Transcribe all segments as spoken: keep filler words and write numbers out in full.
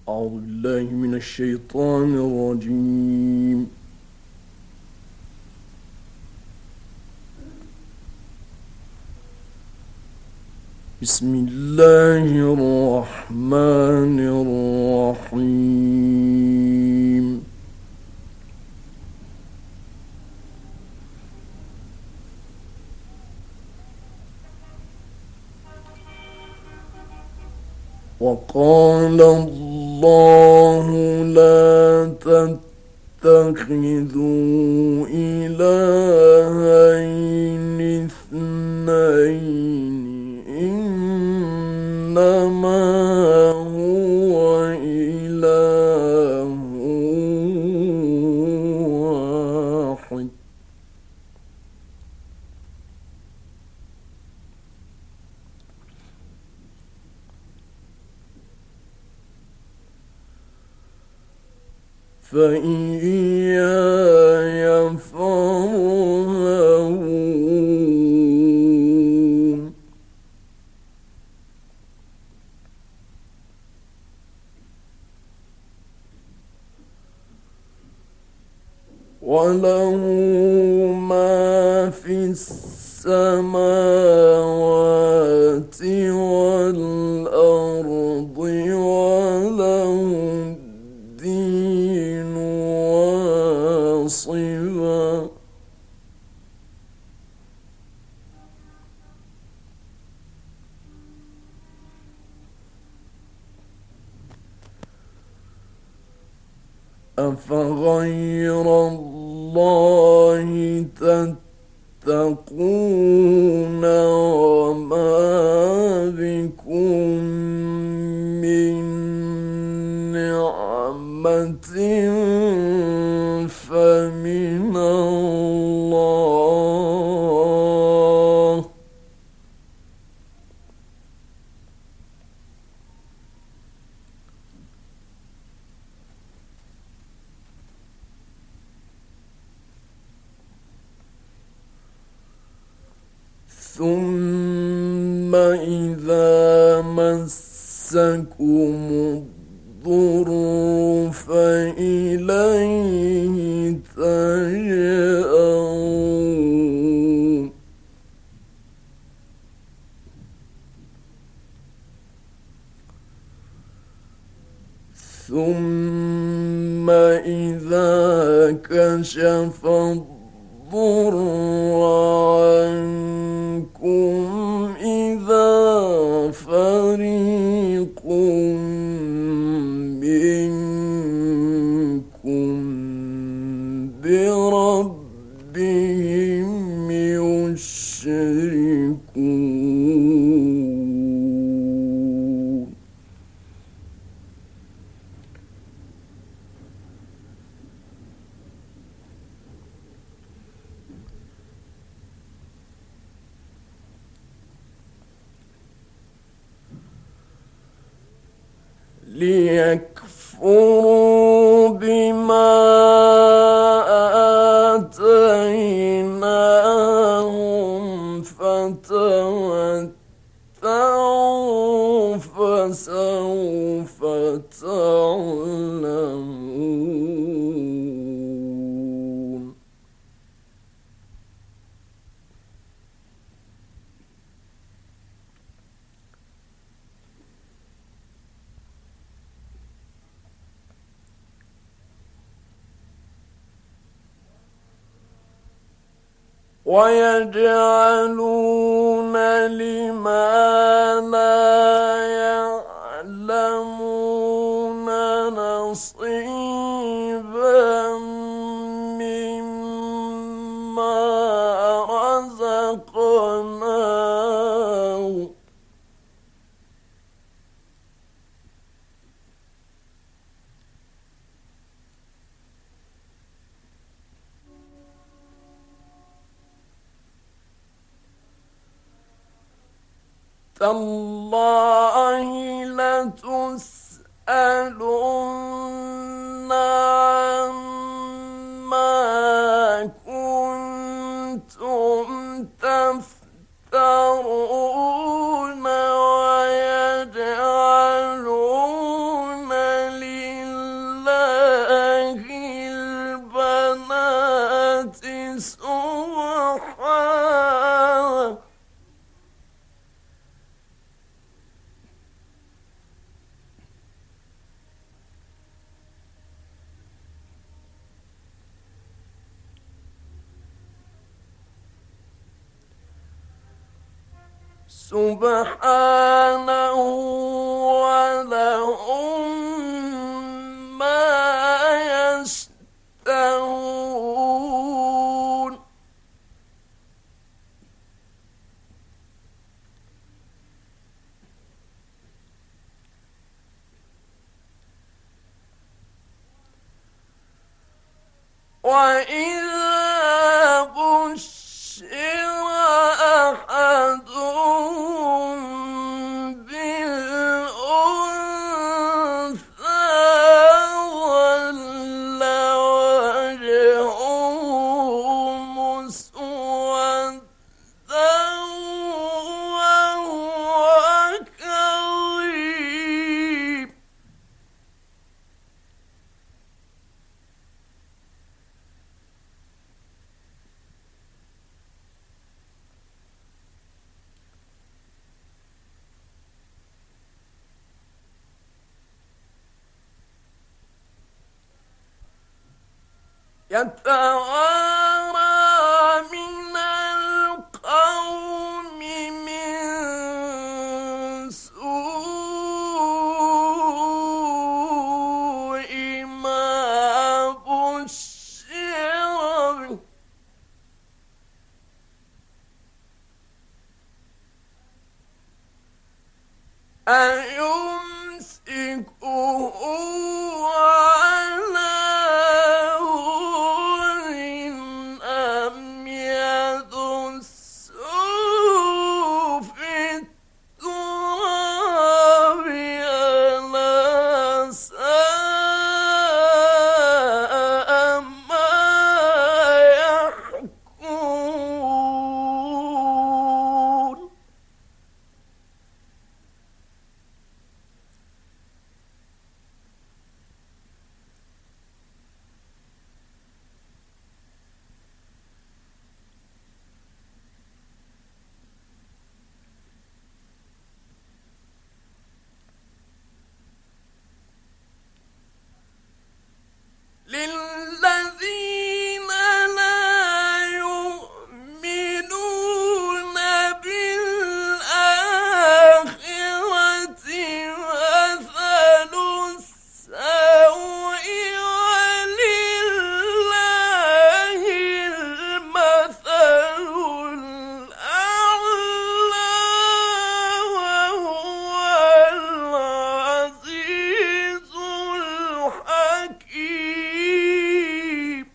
أعوذ بالله من الشيطان الرجيم. بسم الله الرحمن الرحيم. وقال الله لا تتخذوا إلهين اثنين إنما هو إله واحد. فإياي فارهبون. وله ما في السماوات والأرض وله الدين واصبا. أفغير الله تتقون وما بكم من نعمة فمن الله. ثم إذا مسكم الضر فإليه تجأرون. ثم إذا كشف الضر عنكم إذا فريق منكم بربهم يشركون. ليكفروا بما آتيناهم فتمتعوا فسوف تعلمون. ويجعلون لما لا يعلمون نصيبا مما رزقناهم. تالله لتسألن عما كنتم تفترون. ويجعلون سبحانه ولهم ما يشتهون وإذا بشر أحدهم بالأنثى ظل وجهه مسودا وهو كظيم يتوارى من القوم من سوء ما بشر به أيمسكه على هون أم يدسه في التراب ألا ساء ما يحكمون للذين لا يؤمنون بالآخرة مثل السوء ولله المثل الأعلى وهو العزيز الحكيم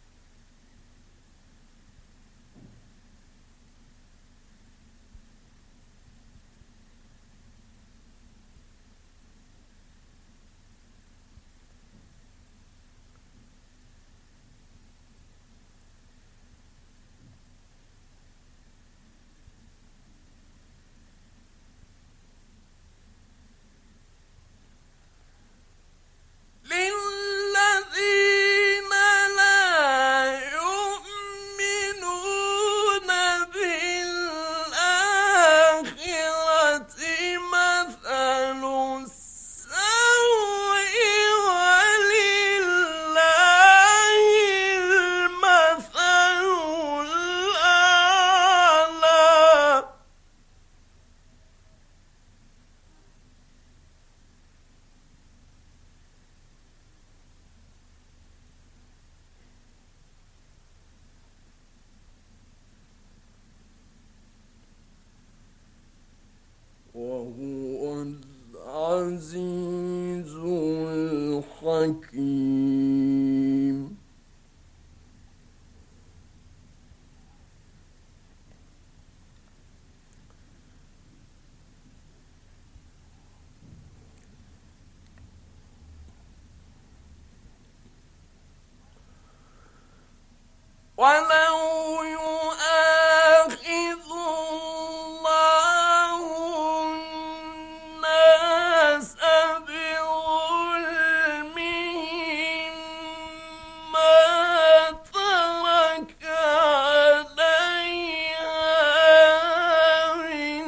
للذين لا يؤمنون بالآخرة مثل السوء ولله المثل الأعلى وهو العزيز الحكيم ولو يؤاخذ الله الناس بظلمهم ما ترك عليها من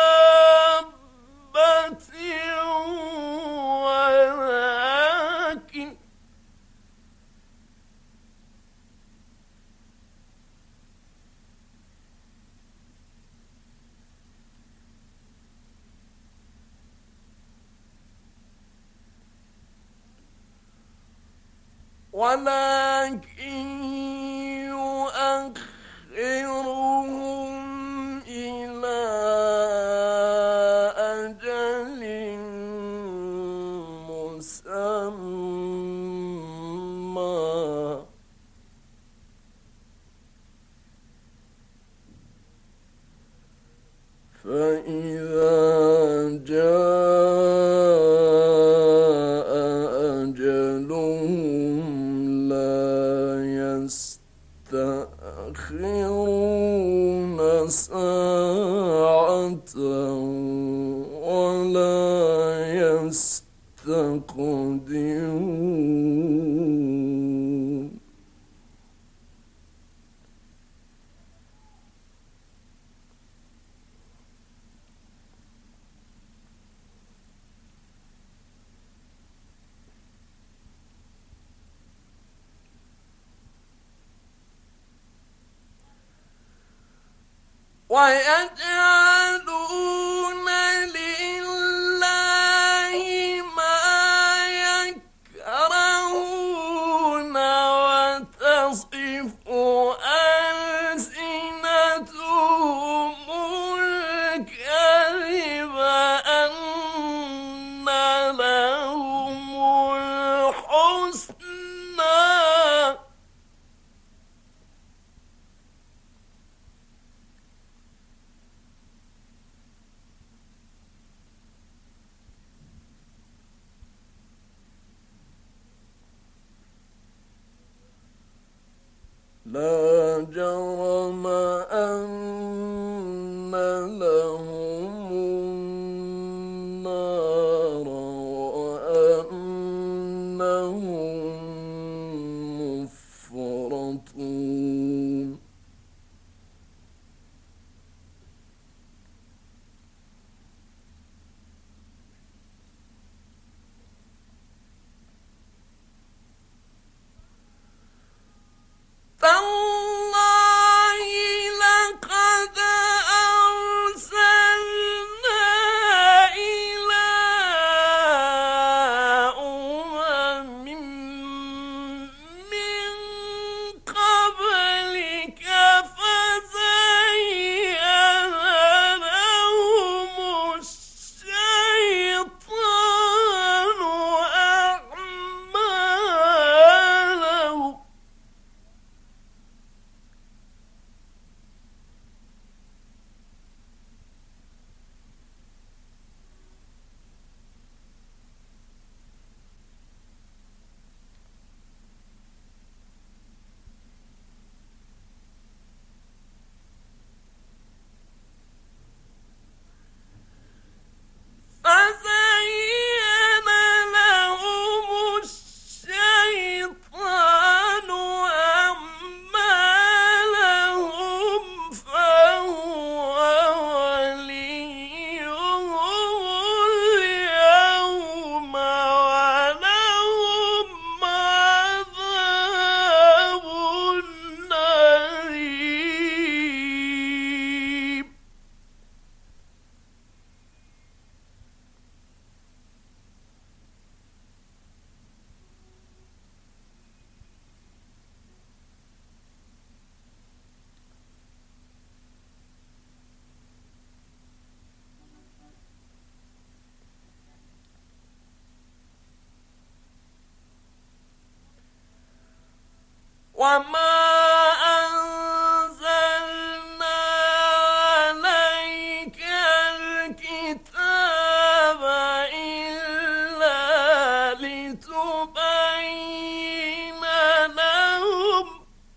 دابة ولكن ولكن يؤخرهم إلى أجل مسمى فإذا جاء أجلهم لا يستأخرون ساعة ولا يستقدمون ويجعلون لله ما يكرهون وتصف ألسنتهم الكذب أن لهم الحسنى لا جرم أن لهم النار وأنهم مفرطون تالله لقد أرسلنا إلى أمم من قبلك فزين لهم الشيطان أعمالهم فزين لهم الشيطان أعمالهم فهو وليهم اليوم ولهم عذاب أليم وما أنزلنا عليك الكتاب إلا لتبين لهم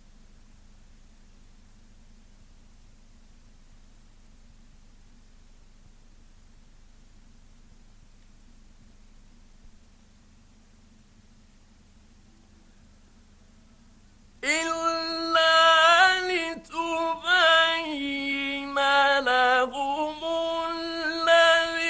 إلا لتبين لهم الذي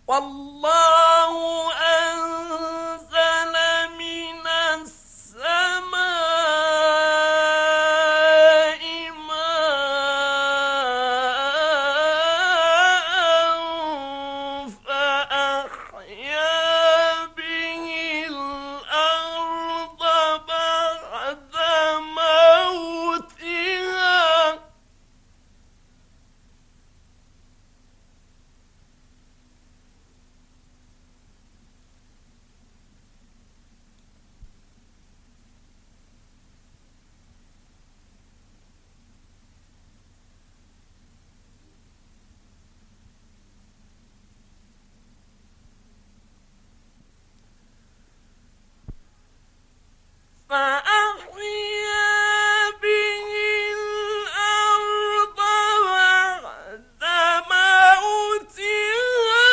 والله أنزل من السماء ماء فأحيا به الأرض بعد موتها فأحيا به الأرض بعد موتها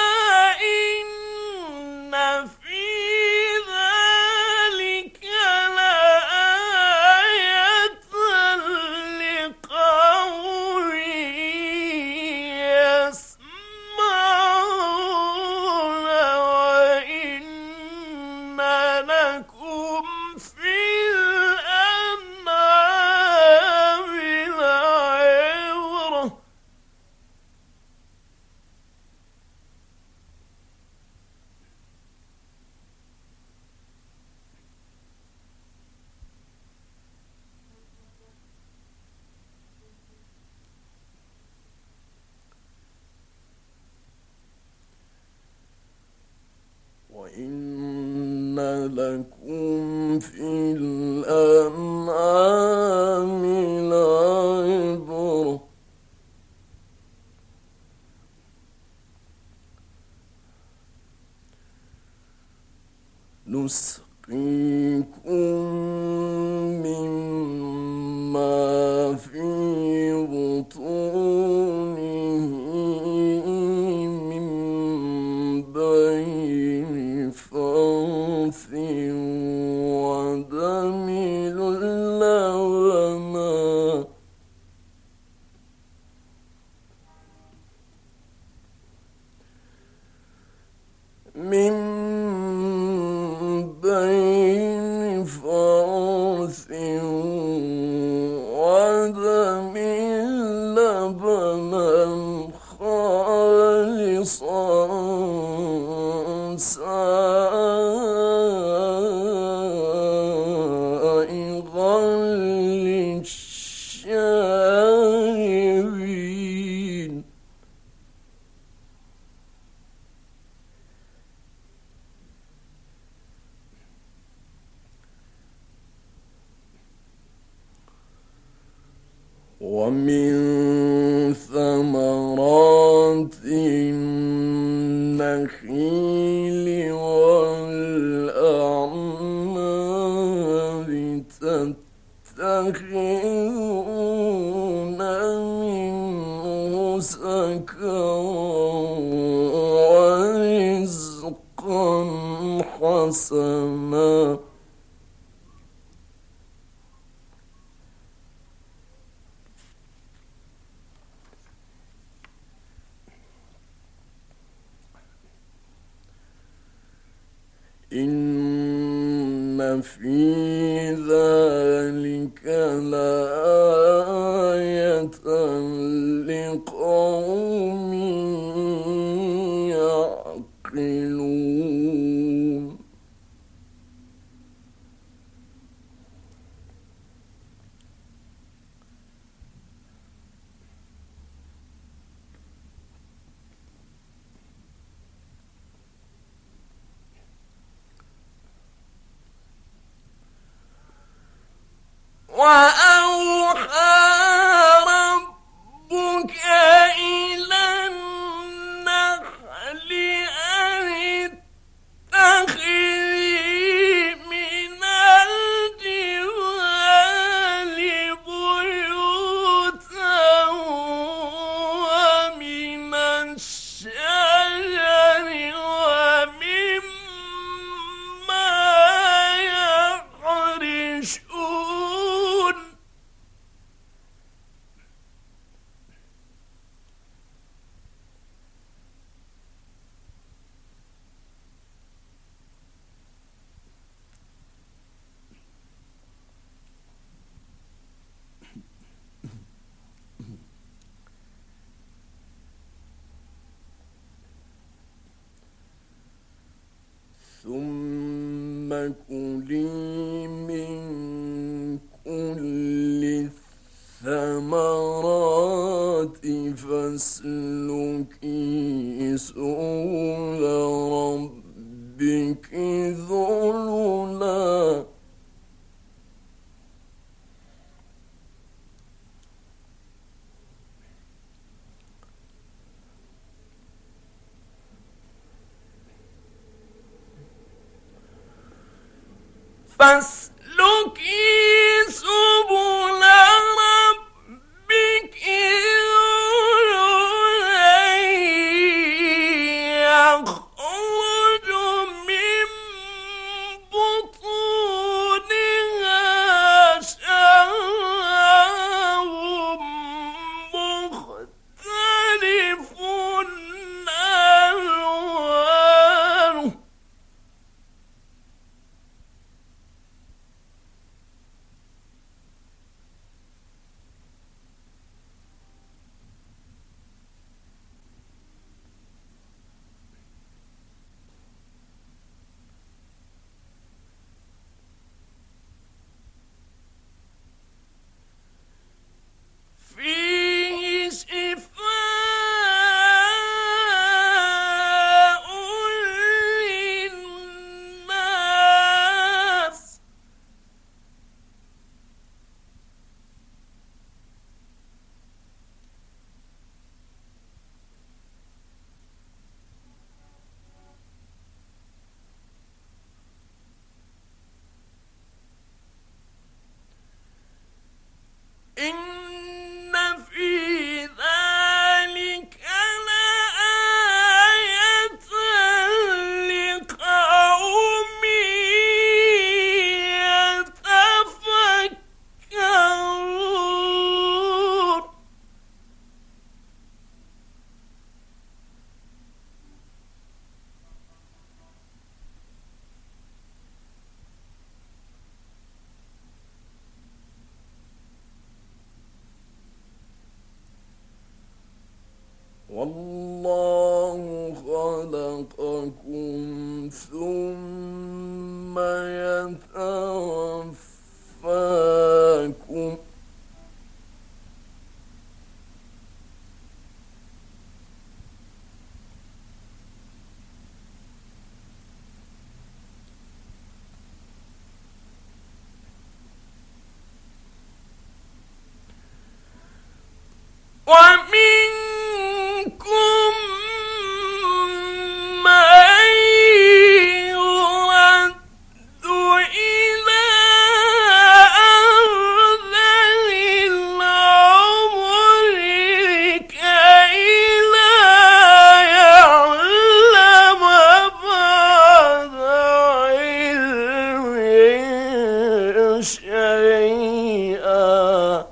إن في ذلك لآية لقوم يسمعون وإن لكم في الأنعام لعبرة وإن لكم في الأنعام لعبرة نسقيكم مما في بطونه من بين فرث ودم لبنا من بين فرث ودم لبنا خالصا سائغا للشاربين ومن ثمرات النخيل والأعناب تتخذون منه سكرا ورزقا حسنا إن في ذلك لآية لقوم يعقلون وأوحى ربك إلى النحل أن اتخذي من الجبال بيوتا ومن الشجر ومما يعرشون كُلِي مِن كُلِّ الثَّمَرَاتِ فَاسْلُكِي سُبُلَ رَبِّكِ ذُلُلًا فاسلكي سبل ربك ذللا يخرج من بطونها شراب مختلف ألوانه فيه شفاء للناس إن في ذلك لآية لقوم يتفكرون والله خلقكم ثم يتوفاكم ومنكم من يرد إلى أرذل العمر كي لا يعلم بعد علم شيئا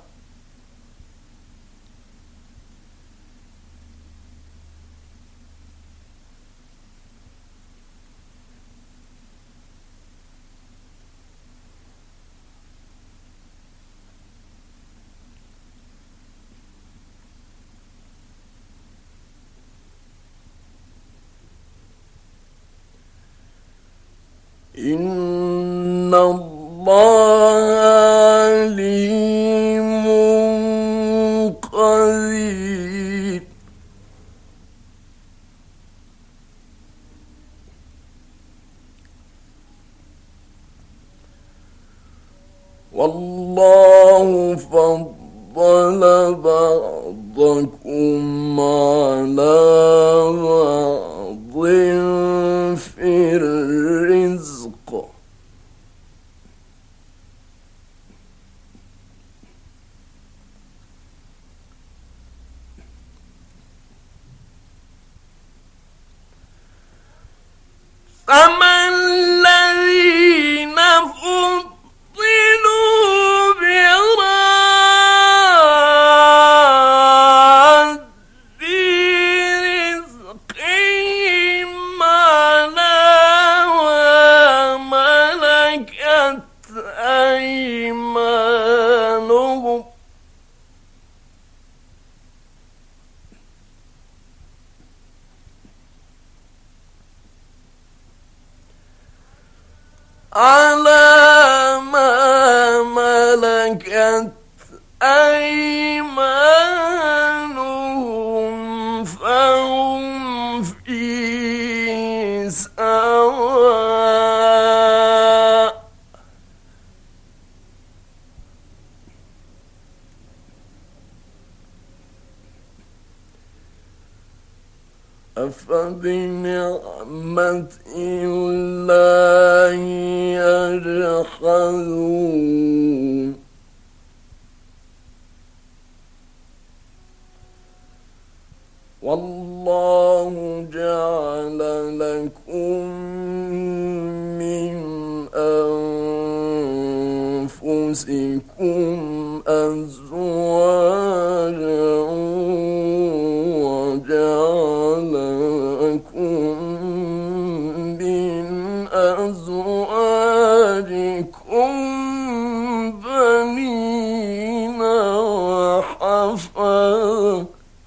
إن الله عليم قدير والله فضل بعضكم على بعض في الرزق فما الذين فضلوا براد رزقهم على ما ملكت أيمانهم على ما ملكت أيمانهم فهم فيه سواء أفبنعمة الله يجحدون والله جعل لكم من أنفسكم أزواجا وجعل لكم من أزواجكم بنين وحفظا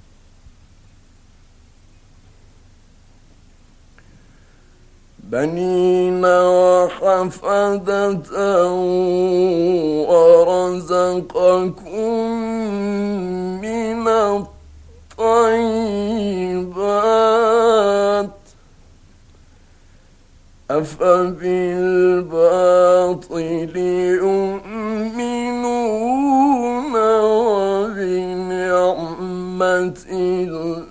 بنين وحفدة ورزقكم من الطيبات أفبالباطل يؤمنون وبنعمة الله هم يكفرون.